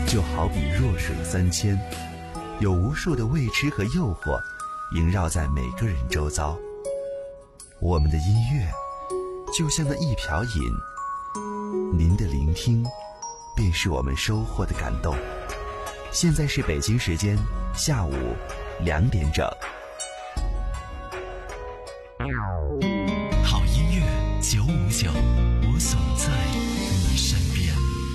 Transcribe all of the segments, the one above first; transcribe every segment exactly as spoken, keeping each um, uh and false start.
就好比弱水三千，有无数的未知和诱惑萦绕在每个人周遭。我们的音乐就像那一瓢饮，您的聆听便是我们收获的感动。现在是北京时间下午两点整。 好音乐九五九，我总在你身边。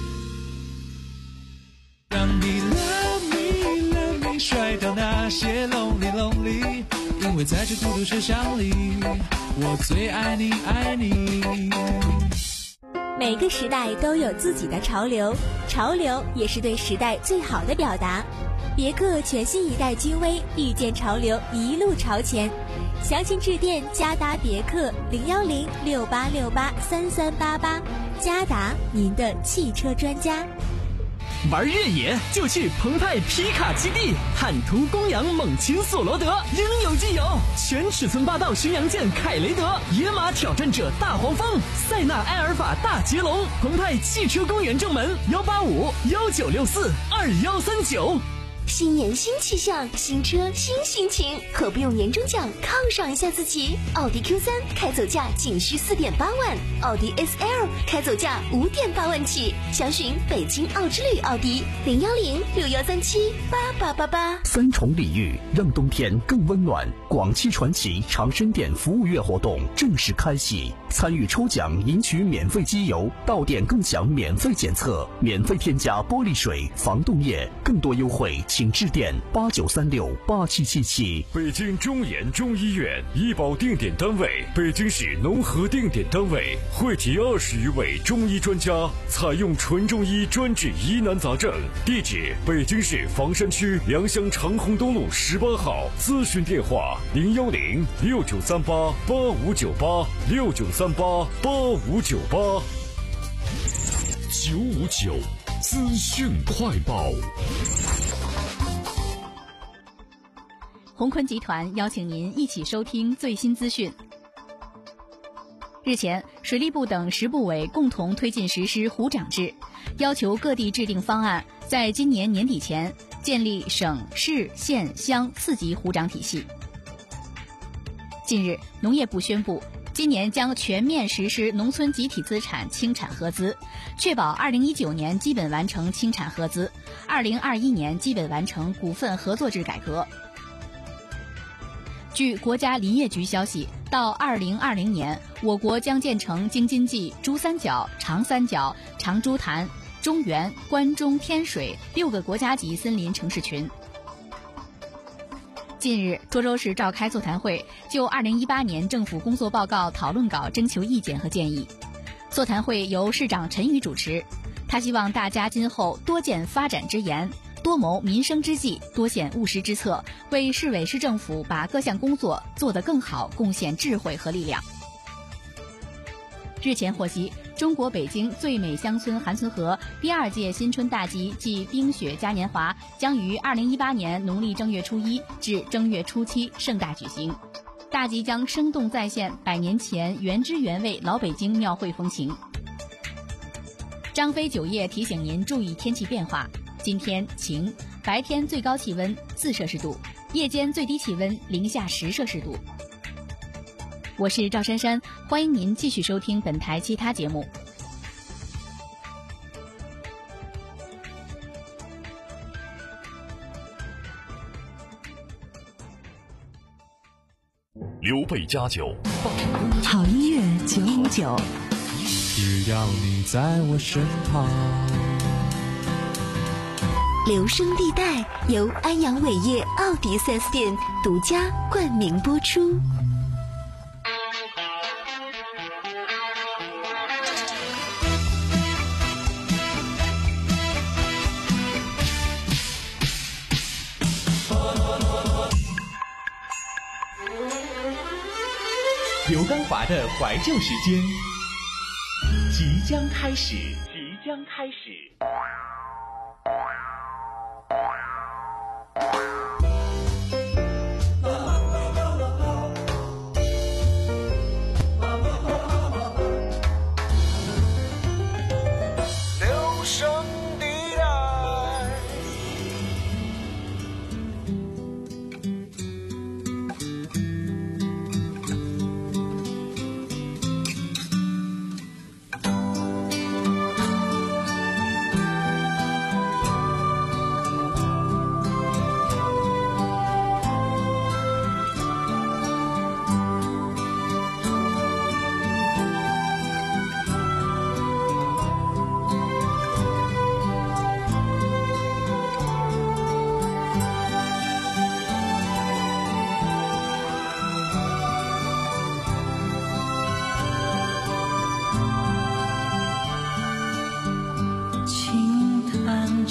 让你 love me love me 甩掉那些 lonely lonely， 因为在这孤独车厢里，我最爱你爱你。 每个时代都有自己的潮流，潮流也是对时代最好的表达。别克全新一代君威，遇见潮流，一路朝前。详情致电嘉达别克零幺零六八六八三三八八，嘉达您的汽车专家。 玩越野就去澎湃皮卡基地，坦途公羊猛禽索罗德，应有尽有。全尺寸霸道巡洋舰凯雷德，野马挑战者大黄蜂，塞纳埃尔法大捷龙。澎湃汽车公园正门幺八五幺九六四二幺三九。 新年新气象，新车新心情，何不用年终奖犒赏一下自己？奥迪 Q 三 开走价仅需 四点八万，奥迪 S L 开走价 五点八万起。详询北京奥之旅奥迪零幺零六幺三七八八八八。 三重礼遇，让冬天更温暖。广汽传祺长生店服务月活动正式开启，参与抽奖赢取免费机油，到店更享免费检测，免费添加玻璃水、防冻液，更多优惠请致电八九三六八七七七。 北京中研中医院医保定点单位，北京市农合定点单位，汇集二十余位中医专家，采用纯中医专治疑难杂症。地址：北京市房山区良乡长虹东路十八号。咨询电话：零幺零六九三八八五九八六九三八八五九八。 九五九资讯快报。 鸿坤集团邀请您一起收听最新资讯。日前，水利部等十部委共同推进实施湖长制，要求各地制定方案，在今年年底前建立省、市、县、乡四级湖长体系。近日，农业部宣布，今年将全面实施农村集体资产清产合资，确保二零一九年基本完成清产合资，二零二一年基本完成股份合作制改革。据国家林业局消息，到二零二零年，我国将建成京津冀、珠三角、长三角、长株潭、中原、关中、天水六个国家级森林城市群。近日，涿州市召开座谈会，就二零一八年政府工作报告讨论稿征求意见和建议。座谈会由市长陈宇主持，他希望大家今后多见发展之言，多谋民生之计，多献务实之策，为市委市政府把各项工作做得更好贡献智慧和力量。日前获悉，中国北京最美乡村韩村河第二届新春大集暨冰雪嘉年华将于二零一八年农历正月初一至正月初七盛大举行。大集将生动再现百年前原汁原味老北京庙会风情。张飞酒业提醒您注意天气变化，今天晴，白天最高气温四摄氏度，夜间最低气温零下十摄氏度。我是赵珊珊，欢迎您继续收听本台其他节目。 刘备家酒， 好音乐九五九， 只要你在我身旁。 留声地带由安阳伟业奥迪 四 S 店独家冠名播出。 刘刚华的怀旧时间即将开始，即将开始。 留声地带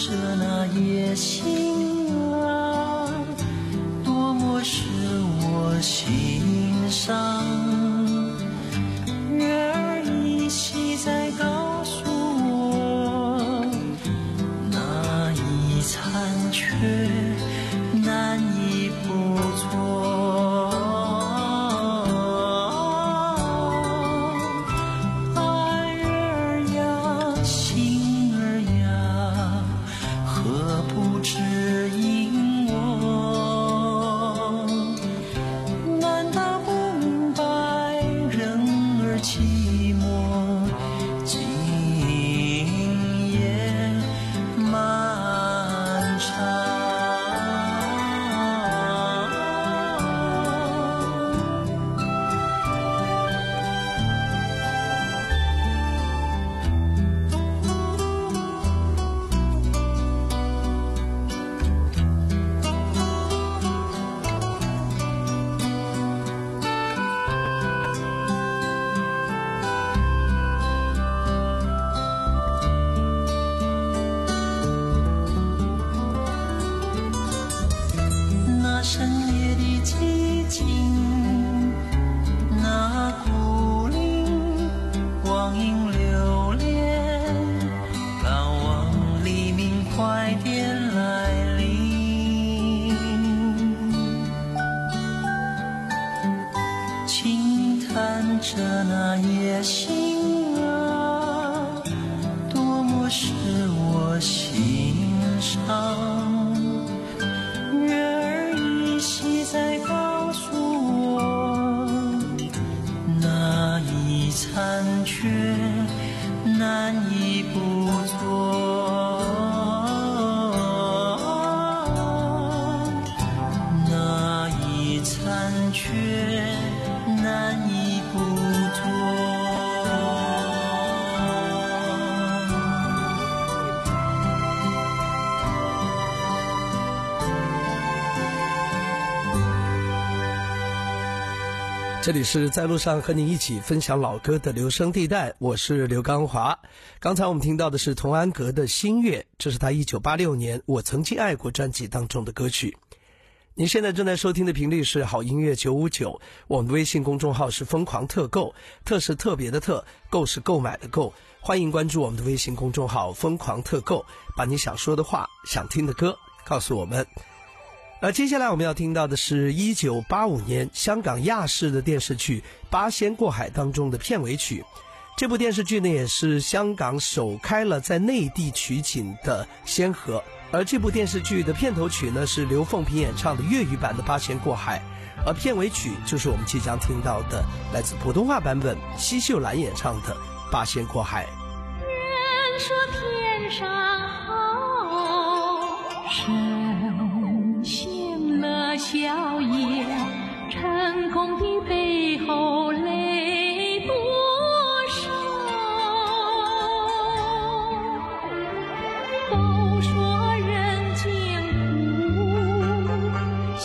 着那野心啊，多么使我心伤。月儿依稀在告诉我，那一残缺难以捕捉。爱儿呀，心儿呀，何不指引我？难道不明白人儿寂寞，今夜漫长。那深夜的寂静，那孤零光影流连，盼望黎明快点来临。轻弹着那野心啊，多么使我心伤。月儿依稀在告诉我，那一残缺难以捕捉，那一残缺难以捕捉。 这里是在路上和你一起分享老歌的留声地带，我是刘刚华。刚才我们听到的是童安格的《新月》，这是他一九八六年《我曾经爱过》专辑当中的歌曲。您现在正在收听的频率是好音乐九五九，我们的微信公众号是疯狂特购，特是特别的特，购是购买的购。欢迎关注我们的微信公众号疯狂特购，把你想说的话、想听的歌告诉我们。而接下来我们要听到的是一九八五年香港亚视的电视剧《八仙过海》当中的片尾曲。这部电视剧呢，也是香港首开了在内地取景的先河。而这部电视剧的片头曲呢，是刘凤萍演唱的粤语版的《八仙过海》，而片尾曲就是我们即将听到的来自普通话版本奚秀兰演唱的《八仙过海》。 人说天上好，神行了笑颜，成功的背后泪多少？都说人间苦，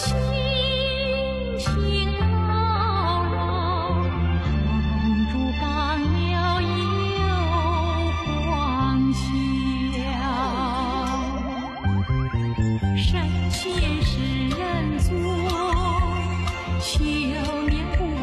辛辛劳劳，红烛刚了又黄晓。神仙是人做，修炼不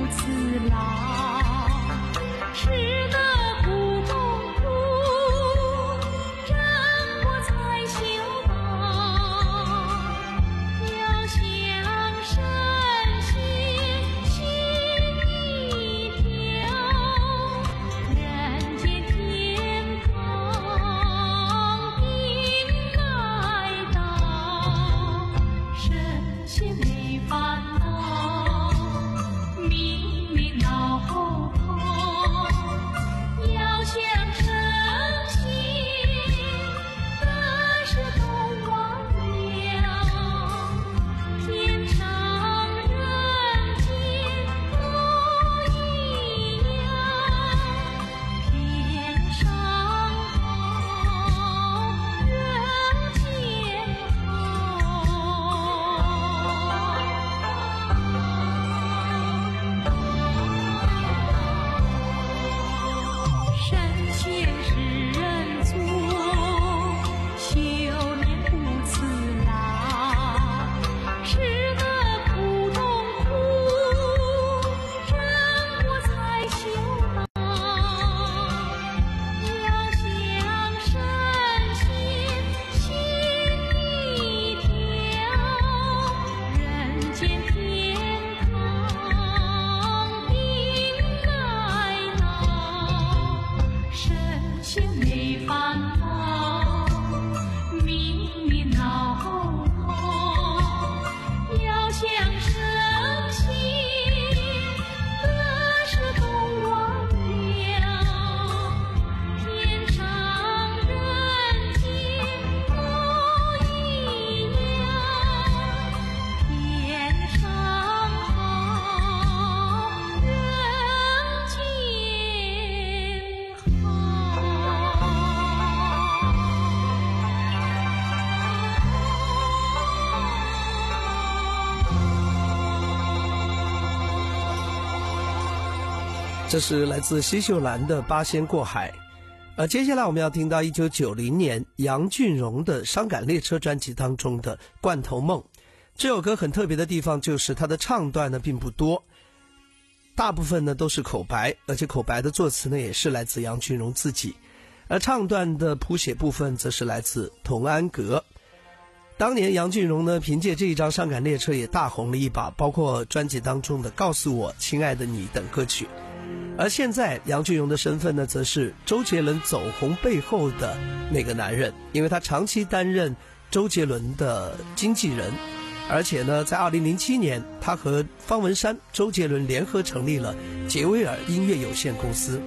这是来自西秀兰的《八仙过海》。呃，接下来我们要听到一九九零年杨俊荣的《伤感列车》专辑当中的《罐头梦》。这首歌很特别的地方就是它的唱段呢并不多，大部分呢都是口白，而且口白的作词呢也是来自杨俊荣自己，而唱段的谱写部分则是来自童安格。当年杨俊荣呢凭借这一张《伤感列车》也大红了一把，包括专辑当中的《告诉我亲爱的你》等歌曲。而现在杨俊荣的身份呢则是周杰伦走红背后的那个男人，因为他长期担任周杰伦的经纪人，而且呢在二零零七年他和方文山、周杰伦联合成立了杰威尔音乐有限公司。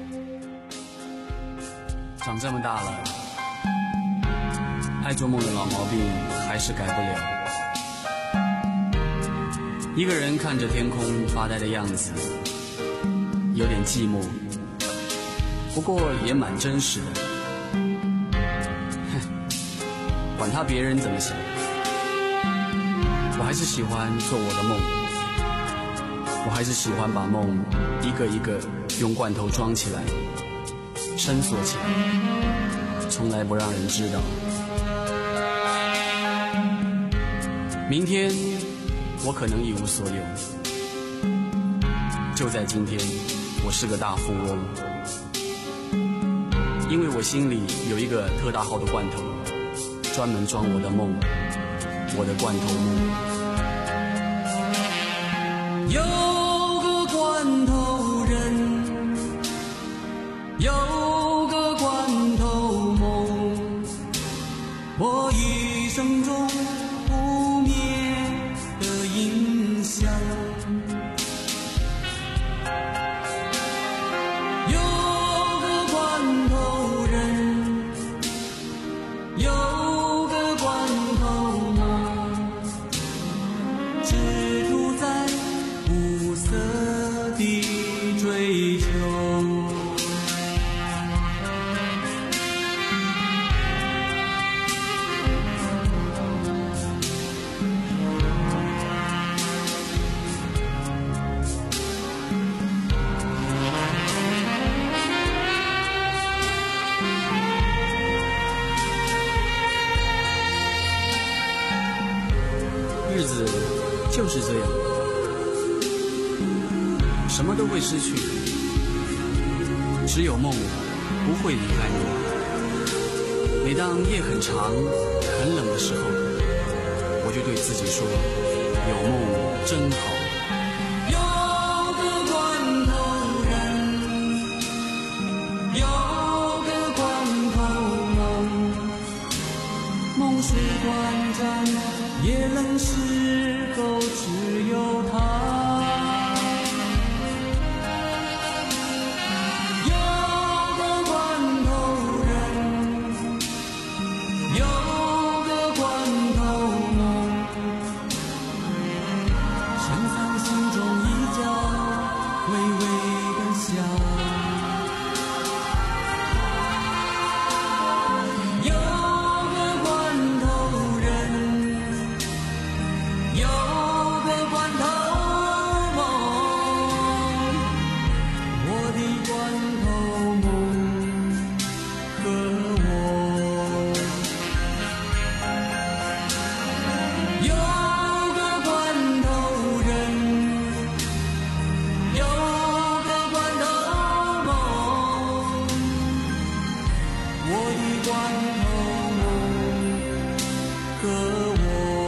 长这么大了，爱做梦的老毛病还是改不了。一个人看着天空发呆的样子，有点寂寞，不过也蛮真实的。哼，管他别人怎么想，我还是喜欢做我的梦，我还是喜欢把梦一个一个用罐头装起来，深锁起来，从来不让人知道。明天我可能一无所有，就在今天我是个大富翁，因为我心里有一个特大号的罐头，专门装我的梦，我的罐头梦。有个罐头人，有个罐头梦，我一生中不灭的印象。日子就是这样，什么都会失去，只有梦不会离开你。每当夜很长很冷的时候，我就对自己说，有梦真好。有个罐头人，有个罐头梦，梦虽短暂也冷时候只有他。有个罐头人，有个罐头梦，深藏心中一角微微的笑。有个罐头人，有个罐头梦，我的罐头梦和我。有个罐头人，有个罐头梦，我的罐头梦和我。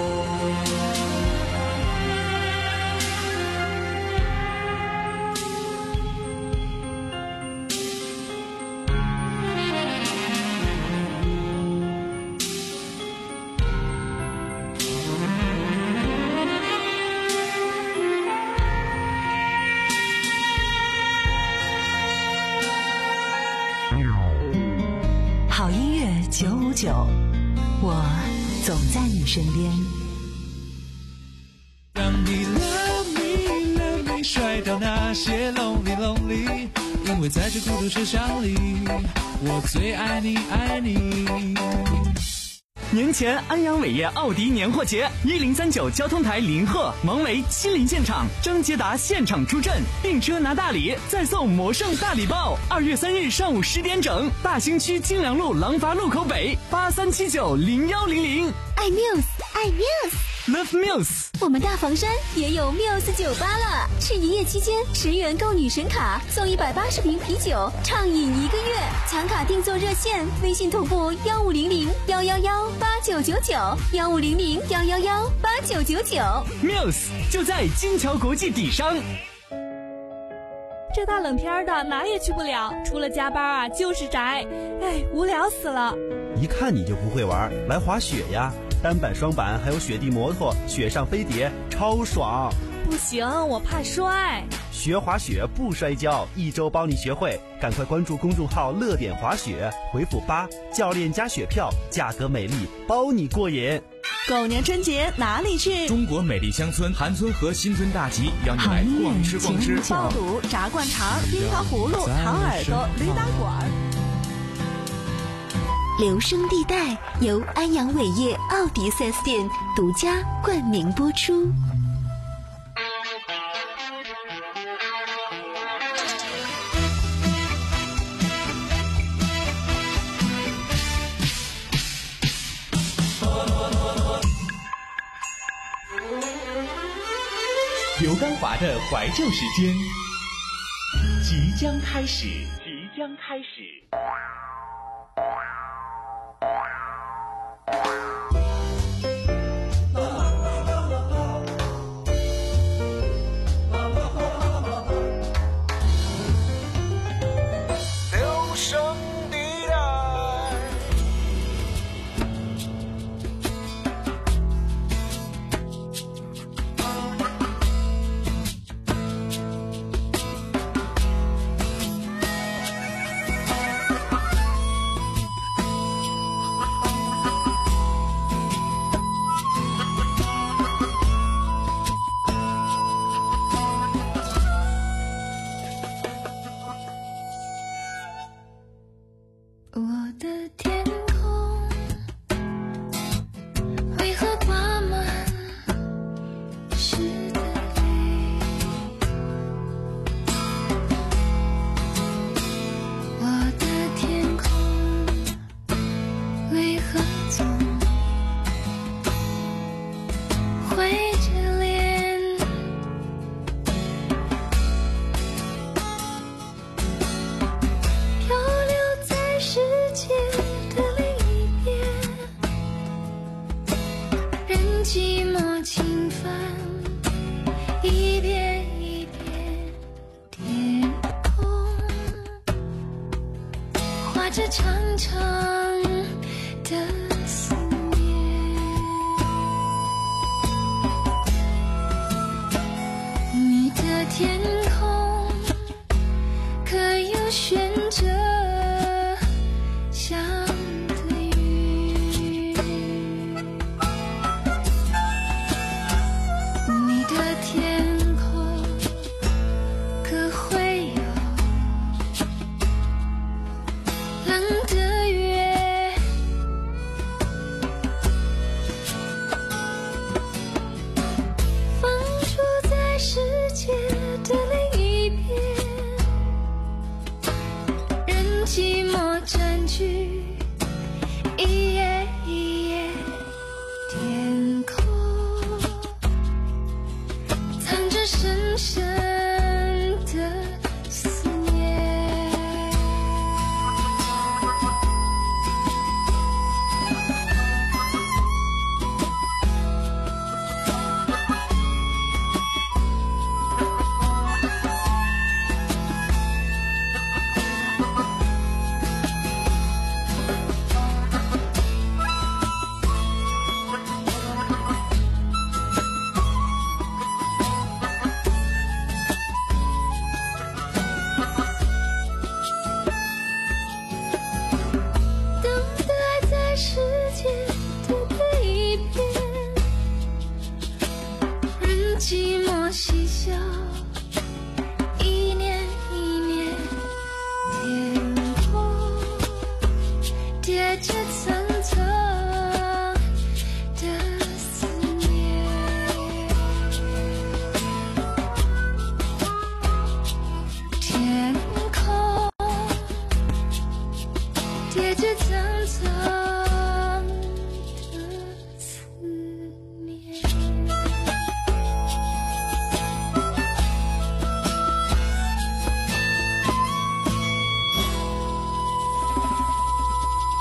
好音乐九五九，我总在你身边。 让你 love me love me 甩掉那些 lonely lonely， 因为在这孤独车厢里，我最爱你爱你。 年前安阳伟业奥迪年货节，一零三九交通台林鹤、王维亲临现场，张捷达现场出阵，订车拿大礼，再送魔圣大礼包。二月三日上午十点整，大兴区金良路廊坊路口北八三七九零幺零零。 爱 Muse， 爱 Muse，Love Muse。 我们大房山也有 Muse 酒吧了，是营业期间十元购女神卡送一百八十瓶啤酒，畅饮一个月。抢卡订座热线：微信同步幺五零零幺幺幺八九九九幺五零零幺幺幺八九九九。 Muse 就在金桥国际底商。 这大冷天的哪也去不了，除了加班啊就是宅，哎，无聊死了。 一看你就不会玩，来滑雪呀！单板、双板还有雪地摩托，雪上飞碟，超爽！ 不行，我怕摔。 学滑雪不摔跤，一周帮你学会。赶快关注公众号“乐点滑雪”，回复八，教练加雪票，价格美丽，包你过瘾。 狗年春节哪里去？ 中国美丽乡村韩村和新村大集邀你来逛吃逛吃。 爆肚、炸灌肠、樱桃葫芦、糖耳朵、驴打滚。 留声地带由安阳伟业奥迪 四 S 店独家冠名播出。 刘刚华的怀旧时间即将开始，即将开始。 留声地带。 这长长的思念，你的天空可有悬着想的云？你的天空可会有冷的月？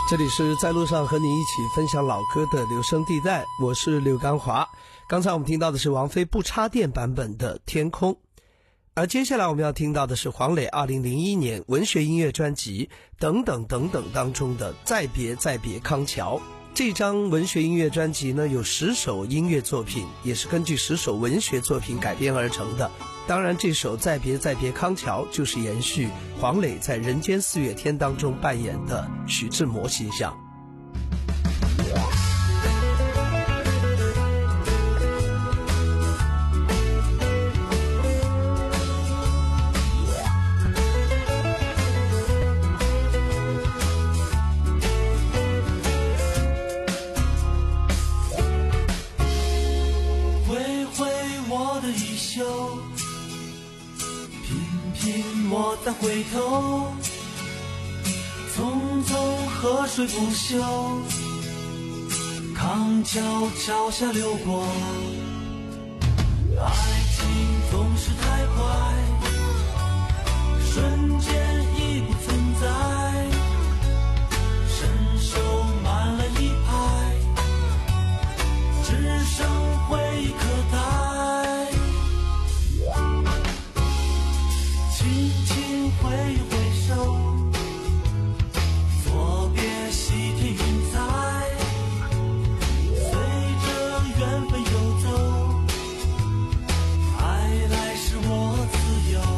这里是在路上和你一起分享老歌的留声地带，我是刘刚华。刚才我们听到的是王菲不插电版本的《天空》，而接下来我们要听到的是黄磊二零零一年文学音乐专辑《等等等等》当中的《再别再别康桥》。这张文学音乐专辑呢，有十首音乐作品，也是根据十首文学作品改编而成的。当然这首《再别再别康桥》就是延续黄磊在《人间四月天》当中扮演的徐志摩形象。 挥挥我的衣袖，我再回头，匆匆河水不休，康桥桥下流过。爱情总是太快，瞬间已不存在，伸手满了一排，只剩回忆可待。轻轻挥一挥手，作别西天云彩，随着缘分游走，爱来时我自由。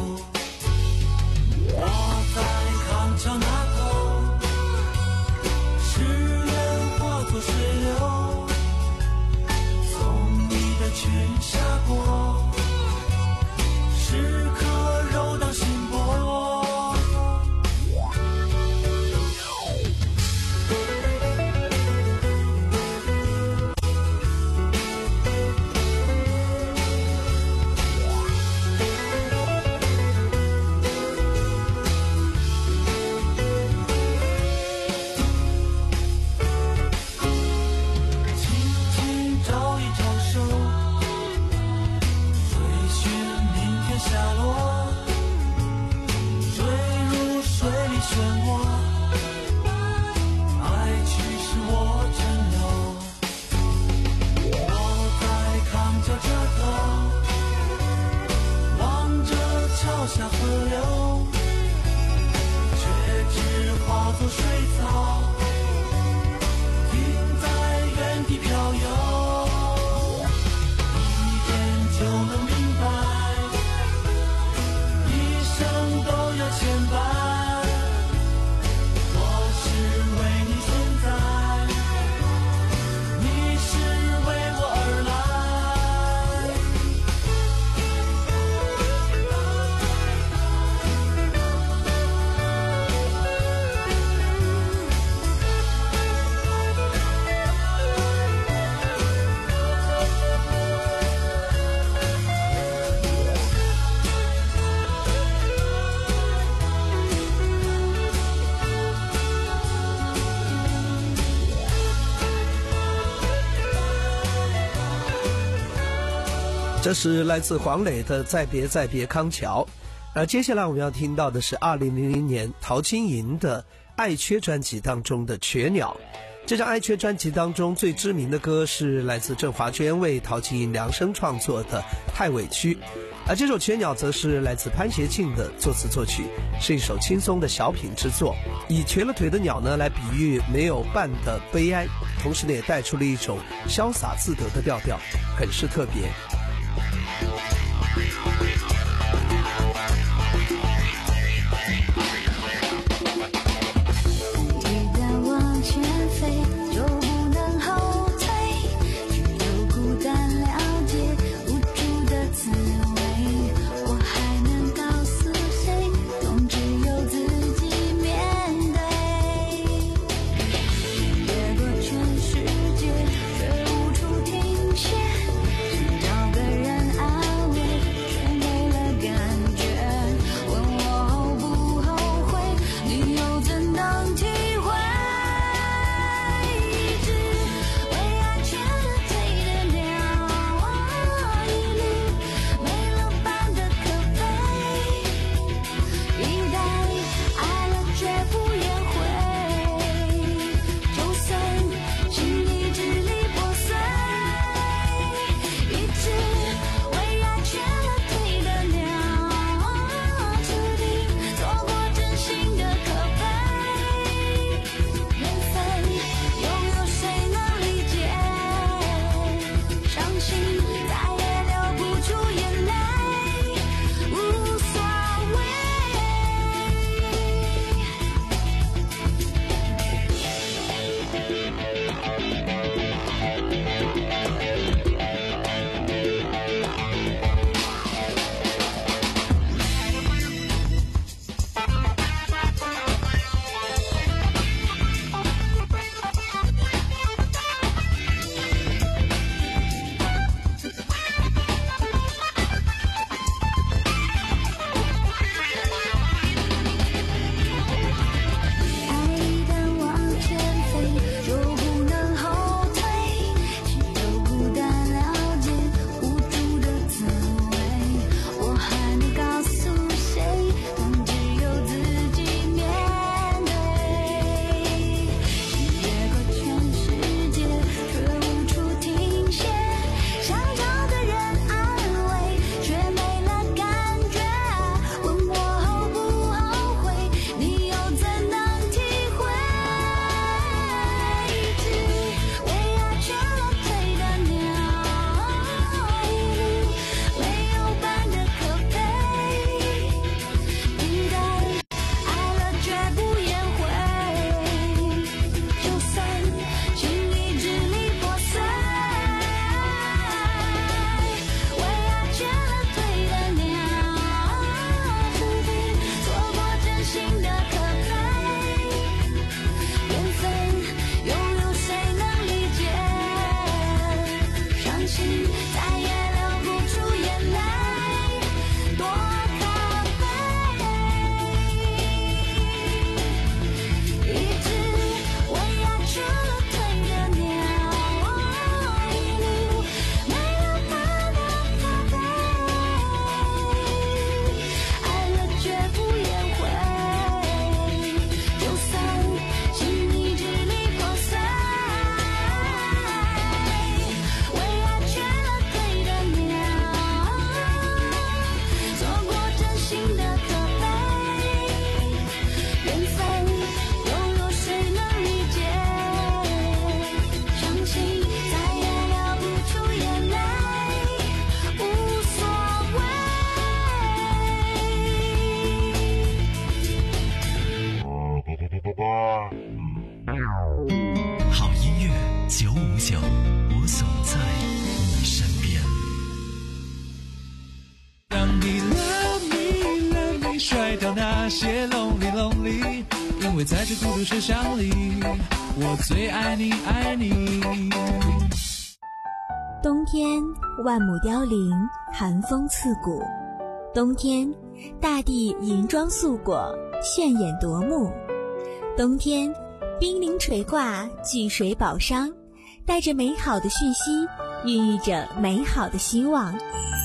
我在康桥那头，誓言化作水流，从你的裙下过，时刻柔荡心波。 这是来自黄磊的《再别再别康桥》，而接下来我们要听到的是二零零零年陶晶莹的《爱缺》专辑当中的《雀鸟》。这张《爱缺》专辑当中最知名的歌是来自郑华娟为陶晶莹量身创作的《太委屈》，而这首《雀鸟》则是来自潘协庆的作词作曲，是一首轻松的小品之作，以瘸了腿的鸟呢来比喻没有伴的悲哀，同时呢也带出了一种潇洒自得的调调，很是特别。 却无处停歇，寻找个人安慰。 秀，我总在你身边。 让你 love me love me 甩掉那些 lonely lonely， 因为在这孤独世上里，我最爱你爱你。 冬天万亩凋零，寒风刺骨。冬天大地银装素裹，炫眼夺目。冬天冰凌垂挂，聚水宝商，带着美好的讯息，孕育着美好的希望。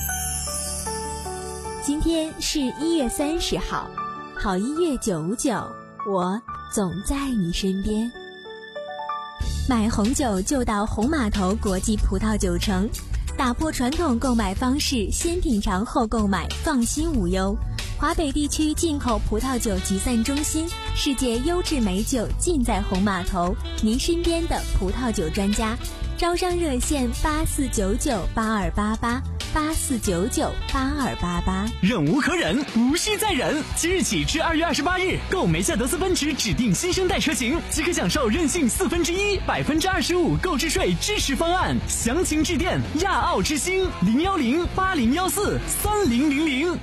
今天是一月三十号，好音乐九五九，我总在你身边。买红酒就到红码头国际葡萄酒城，打破传统购买方式，先品尝后购买，放心无忧。华北地区进口葡萄酒集散中心，世界优质美酒尽在红码头，您身边的葡萄酒专家。招商热线八四九九八二八八八四九九八二八八。 忍无可忍，无需再忍。即日起至二月二十八日，购梅赛德斯奔驰指定新生代车型，即可享受任性四分之一、百分之二十五购置税支持方案。详情致电亚奥之星零幺零八零幺四三零零零。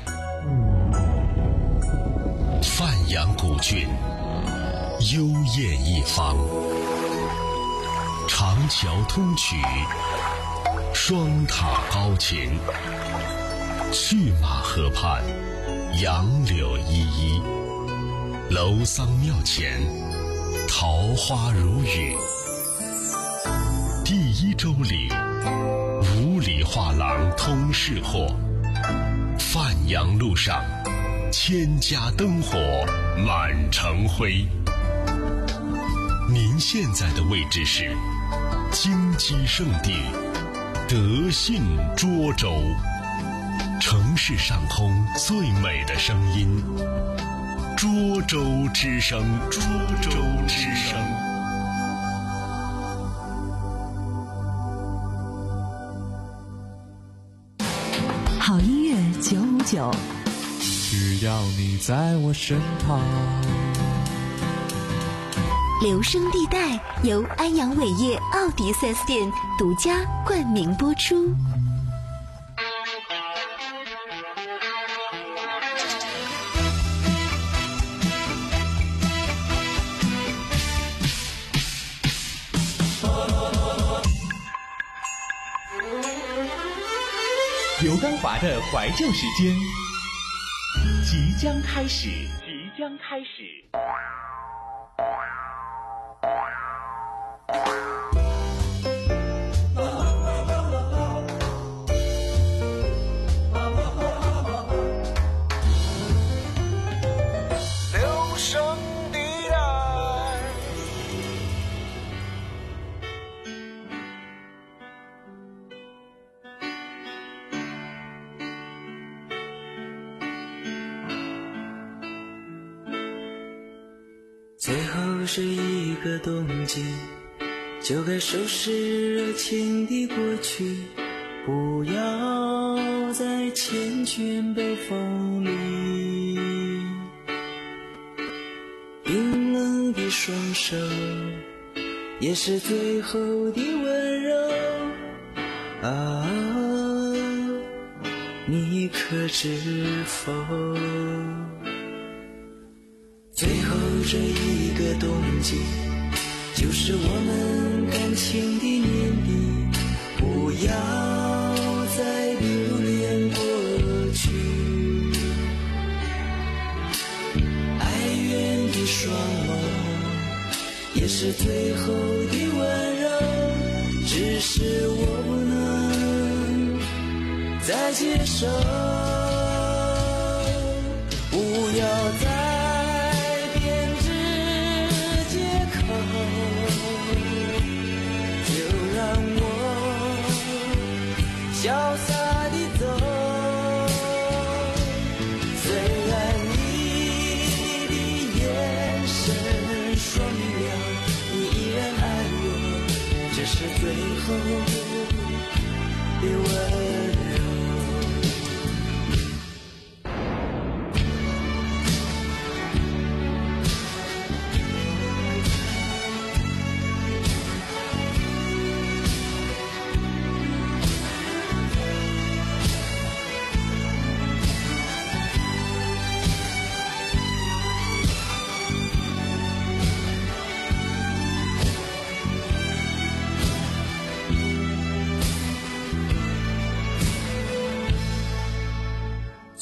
范阳古郡，幽艳一方。长桥通衢，双塔高擎，去马河畔，杨柳依依，楼桑庙前，桃花如雨。第一洲岭，五里画廊通市货。范阳路上，千家灯火满城辉。您现在的位置是金鸡圣地德信涿州，城市上空最美的声音，涿州之声，涿州之声。 好音乐九五九， 只要你在我身旁。 留声地带由安阳伟业奥迪 四 S 店独家冠名播出。 刘刚华的怀旧时间即将开始，即将开始。 留声地带， 最后是一个冬季，就该收拾热情的过去，不要再缱绻北风里。冰冷的双手，也是最后的温柔啊，你可知否？最后这一个冬季，就是我们感情的年底，不要再留恋过去。哀怨的双眸，也是最后的温柔，只是我不能再接受。不要再潇洒地走，虽然你的眼神说明了你依然爱我，这是最后的温柔。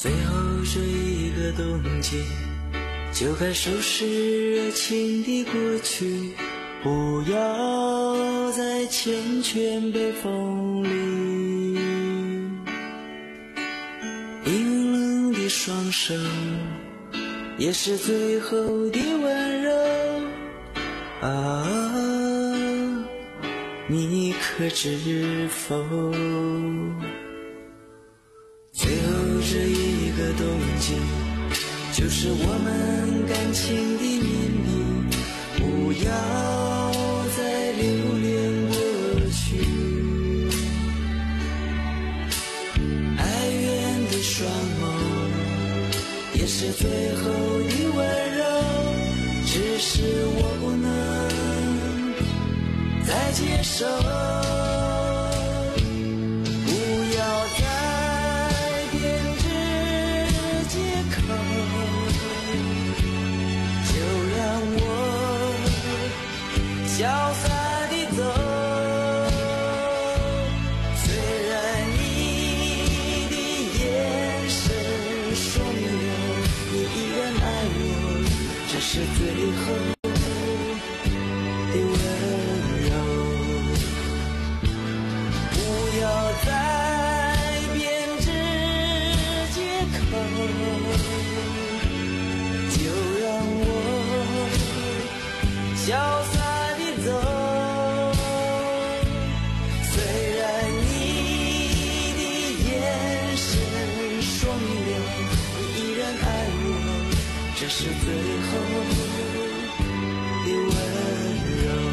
最后这一个冬季，就该收拾热情的过去，不要再缱绻北风里。冰冷的双手，也是最后的温柔啊，你可知否？最后这一个冬季，就是我们感情的年龄，不要再留恋过去。哀怨的双眸，也是最后的温柔，只是我不能再接受。潇洒地走，虽然你的眼神说明了你依然爱我，这是最后的温柔。不要再编织借口，就让我潇洒走，虽然你的眼神说明了你依然爱我，这是最后的温柔。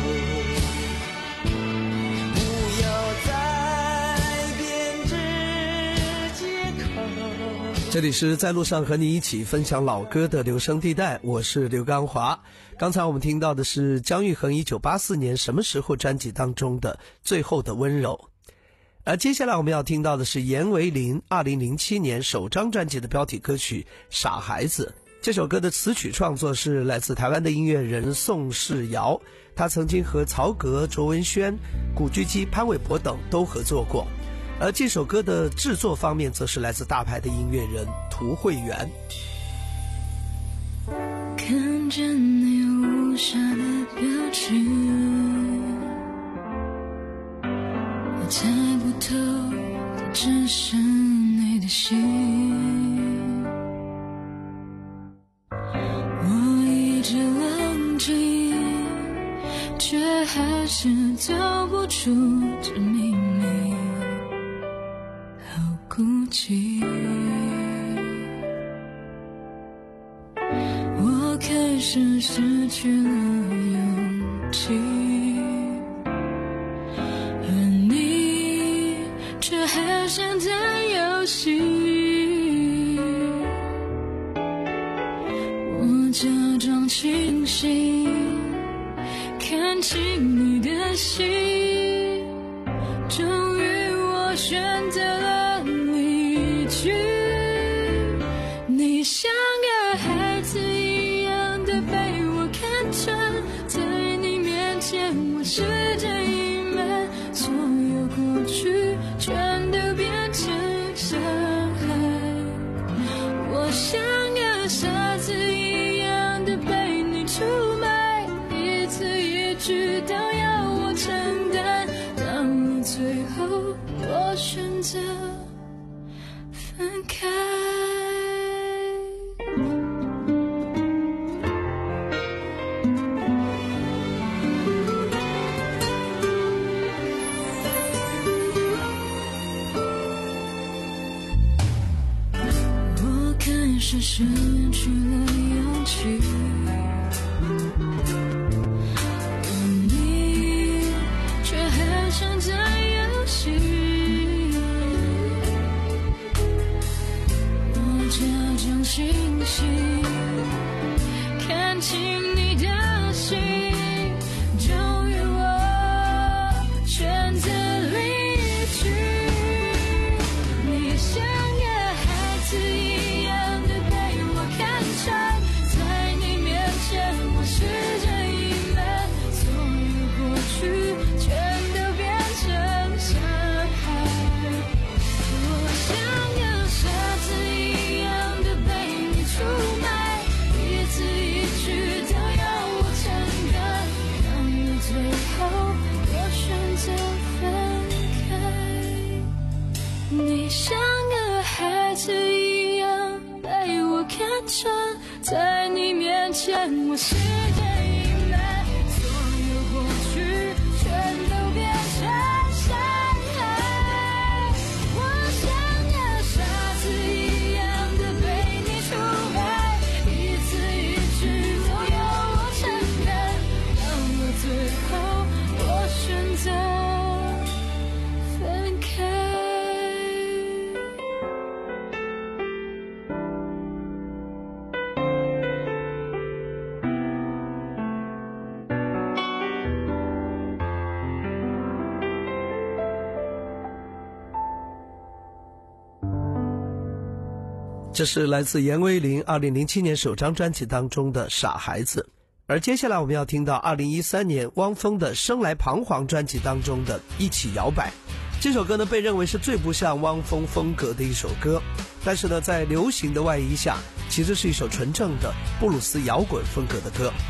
不要再编织借口。 这里是在路上和你一起分享老歌的留声地带，我是刘刚华。刚才我们听到的是姜育恒一九八四年什么时候专辑当中的最后的温柔，而接下来我们要听到的是阎维林二零零七年首张专辑的标题歌曲傻孩子。这首歌的词曲创作是来自台湾的音乐人宋世尧，他曾经和曹格、卓文萱、古巨基、潘玮柏等都合作过，而这首歌的制作方面则是来自大牌的音乐人涂慧源。 看着你无暇的表情，我猜不透的只是你的心。我一直冷静，却还是走不出这秘密，好孤寂。我开始失去了勇气，而你却还想在游戏。我假装清醒，看清你的心，终于我选择了离去。你像个孩子一样的被我看穿，在你面前我试着隐瞒，所有过去全都变成伤害。我像个傻子一样的被你出卖，一字一句都要我承担，到了最后我选择分开。是失去了勇气，而你却还想在游戏。我假装清醒，看清你的心，终于我选择离去。你像个孩子一样在你面前我像个孩子一样被我看穿，在你面前我世界隐瞒，所有过去全都变成伤害。我像个傻子一样的被你出卖，一字一句都由我承担，让我最后我选择分开。 这是来自严威林二零零七年首张专辑当中的《傻孩子》，而接下来我们要听到二零一三年汪峰的《生来彷徨》专辑当中的《一起摇摆》。这首歌呢，被认为是最不像汪峰风格的一首歌，但是呢，在流行的外衣下，其实是一首纯正的布鲁斯摇滚风格的歌。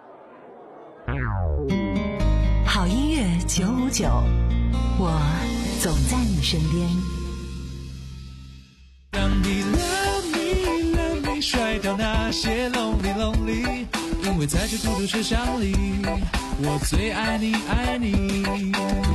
九五九，我总在你身边。 让你 love me love me 甩掉那些 lonely lonely， 因为在这孤独车厢里，我最爱你爱你。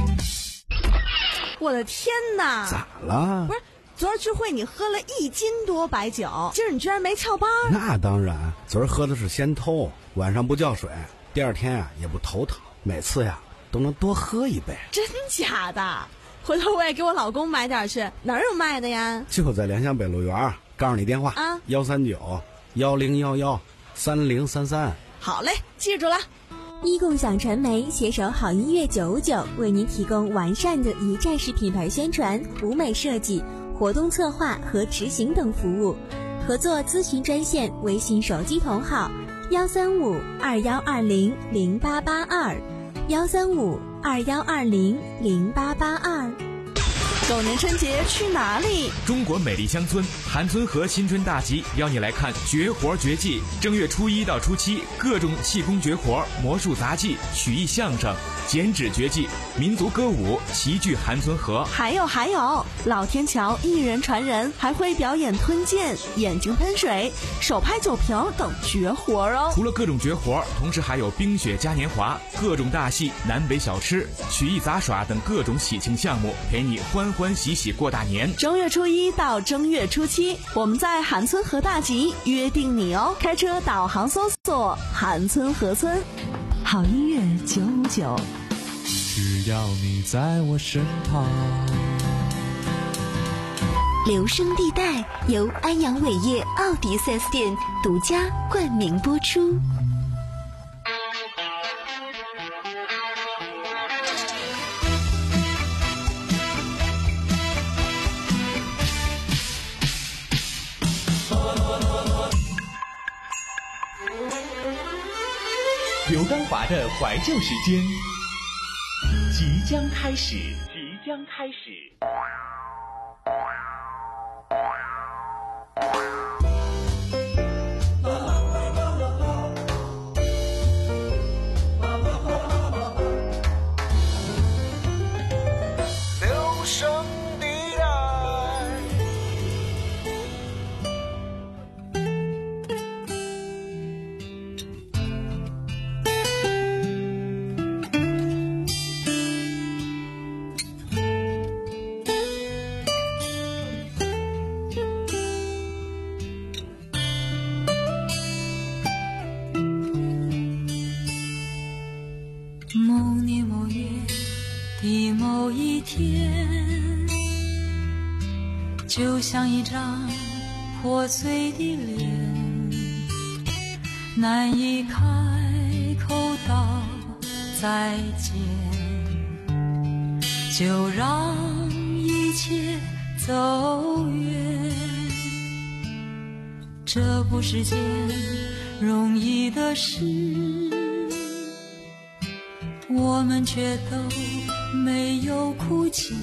我的天哪！ 咋了？ 不是，昨儿聚会你喝了一斤多白酒，今儿你居然没翘班？ 那当然，昨儿喝的是仙偷，晚上不叫水，第二天啊也不头疼，每次呀都能多喝一杯。 真假的？回头我也给我老公买点去，哪儿有卖的呀？ 就在联想北路园，告诉你电话啊，幺三九幺零幺幺三零三三。 好嘞，记住了。 一共享传媒携手好音乐九五九，为您提供完善的一站式品牌宣传、舞美设计、活动策划和执行等服务。合作咨询专线：微信手机同号幺三五二幺二零零八八二，幺三五二幺二零零八八二。 狗年春节去哪里？ 中国美丽乡村韩村河新春大集邀你来看绝活绝技。正月初一到初七，各种气功绝活、魔术杂技、曲艺相声、剪纸绝技、民族歌舞齐聚韩村河。 还有还有，老天桥一人传人，还会表演吞剑、眼睛喷水、手拍酒瓶等绝活哦。 除了各种绝活，同时还有冰雪嘉年华、各种大戏、南北小吃、曲艺杂耍等各种喜庆项目，陪你欢欢喜喜过大年。 正月初一到正月初七，我们在韩村河大集约定你哦。开车导航搜索韩村河村。 好音乐九五九， 只要你在我身旁。 留声地带由安阳伟业奥迪 四 S 店独家冠名播出。 刘刚华的怀旧时间即将开始，即将开始。 留声地带。 某年某月的某一天，就像一张破碎的脸，难以开口道再见，就让一切走远。这不是件容易的事，我们却都没有哭泣，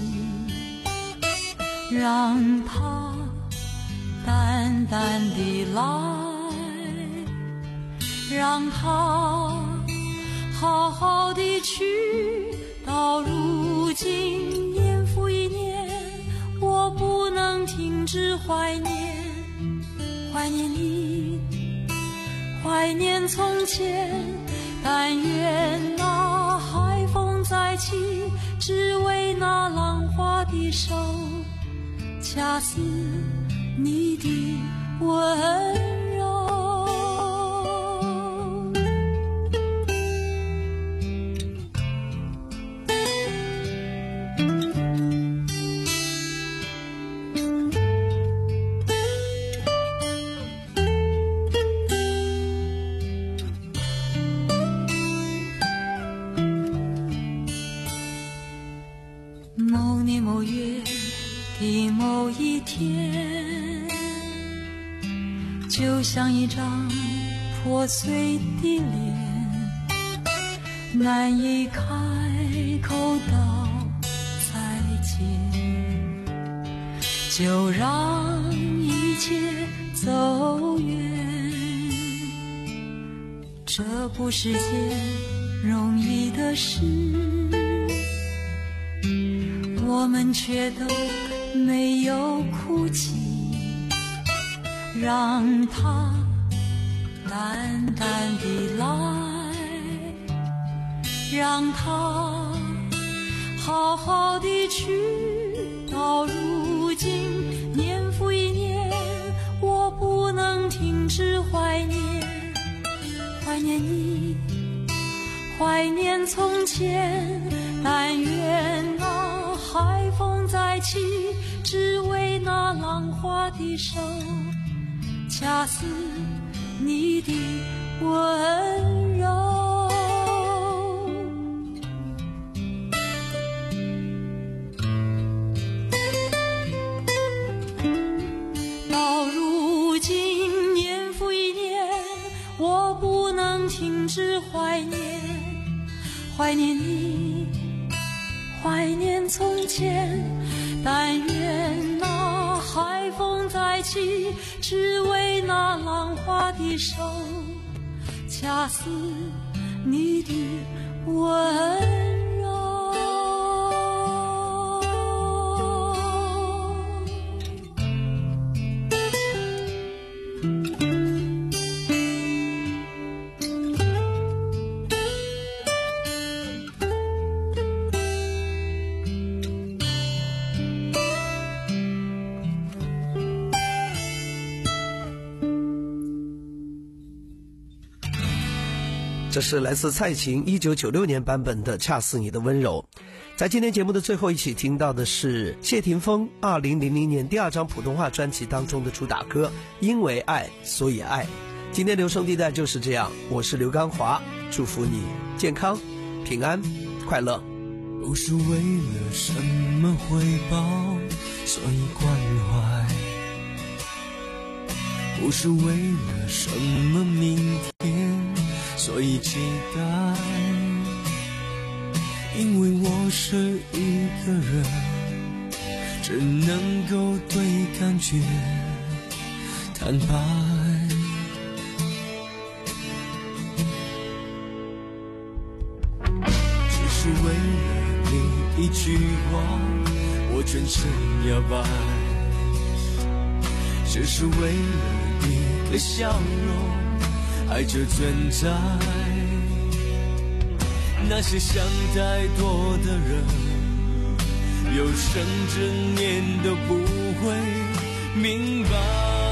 让它淡淡地来，让它好好地去。到如今年复一年，我不能停止怀念，怀念你，怀念从前。但愿那海风再起，只为那浪花的手，恰似你的温柔。某年某月的某一天，就像一张破碎的脸，难以开口道再见，就让一切走远。这不是件容易的事，我我们却都没有哭泣，让它淡淡地来，让它好好地去。到如今年复一年，我不能停止怀念，怀念你，怀念从前。但愿那海风再起，只为那浪花的手，恰似你的温柔。到如今年复一年，我不能停止怀念，怀念你，怀念从前。但愿那海风再起，只为那浪花的手，恰似你的温柔。 这是来自蔡琴一九九六年版本的《恰似你的温柔》。在今天节目的最后一起听到的是谢霆锋二零零零年第二张普通话专辑当中的主打歌《因为爱所以爱》。今天留声地带就是这样，我是刘刚华，祝福你健康、平安、快乐。 不是为了什么回报，所以关怀；不是为了什么明天，所以期待。因为我是一个人，只能够对感觉坦白。只是为了你一句话，我全身摇摆。只是为了你的笑容，爱就存在。那些想太多的人，有生之年都不会明白。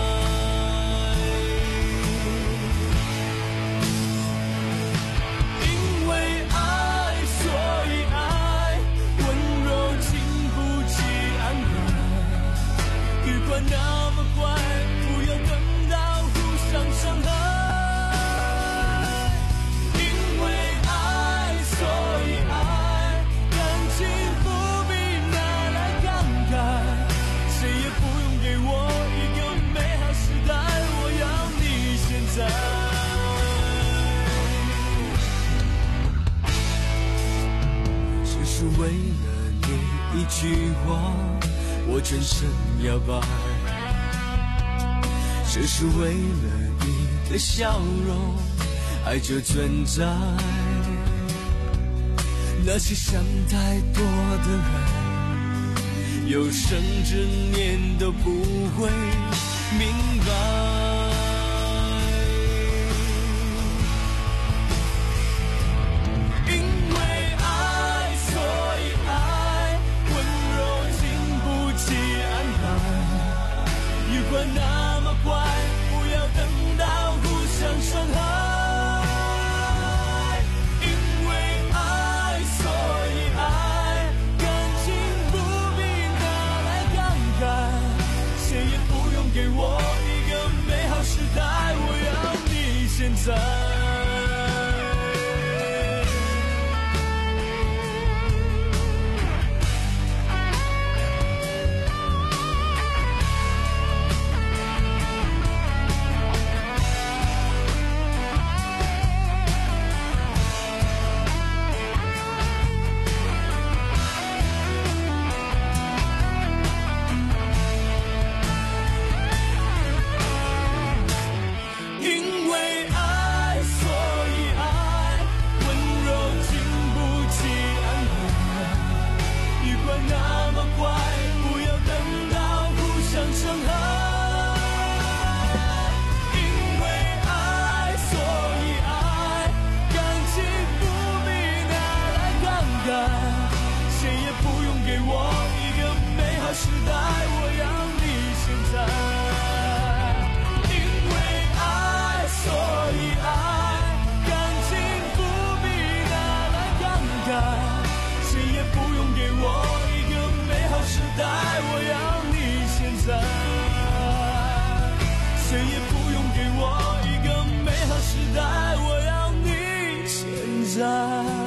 因为爱所以爱，温柔经不起安排。雨快那么快，不要等到互相伤害。只是为了你一句话，我全身摇摆。只是为了你的笑容，爱就存在。那些想太多的人，有生之年都不会明白。快那么快，不要等到互相伤害。因为爱所以爱，感情不必拿来感慨，谁也不用给我一个美好时代，我要你现在。因为爱，所以爱，感情不必拿来慷慨，谁也不用给我一个美好时代，我要你现在。谁也不用给我一个美好时代，我要你现在。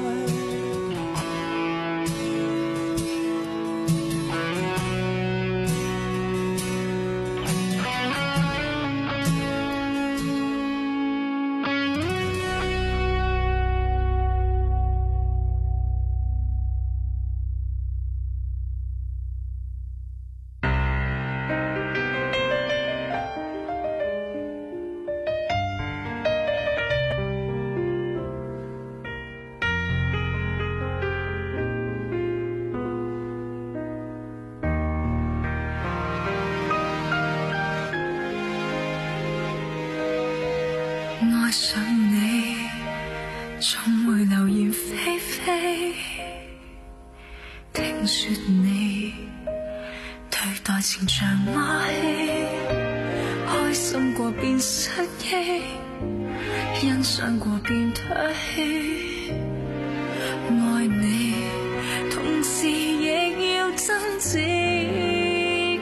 愛上你，總會流言霏霏。聽說你對待情像馬戲，開心過變失憶，欣賞過變唾棄。愛你，同時亦要憎自己。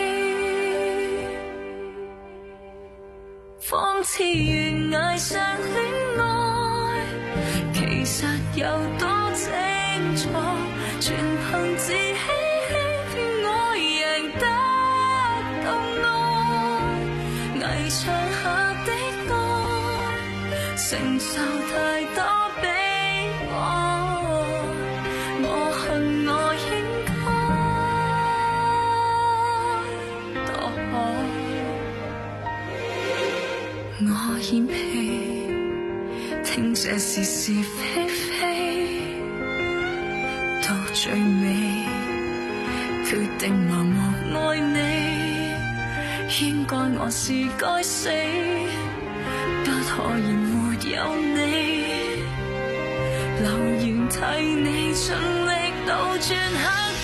仿似懸崖上戀愛，其實有多清楚，全憑自欺欺騙我贏得到愛，危牆下的愛，承受太多悲哀，我恨我應該墮海。我演戲，聽這是是非非，到最尾決定盲目愛你，應該我是該死，不可以沒有你，留言替你盡力倒轉下。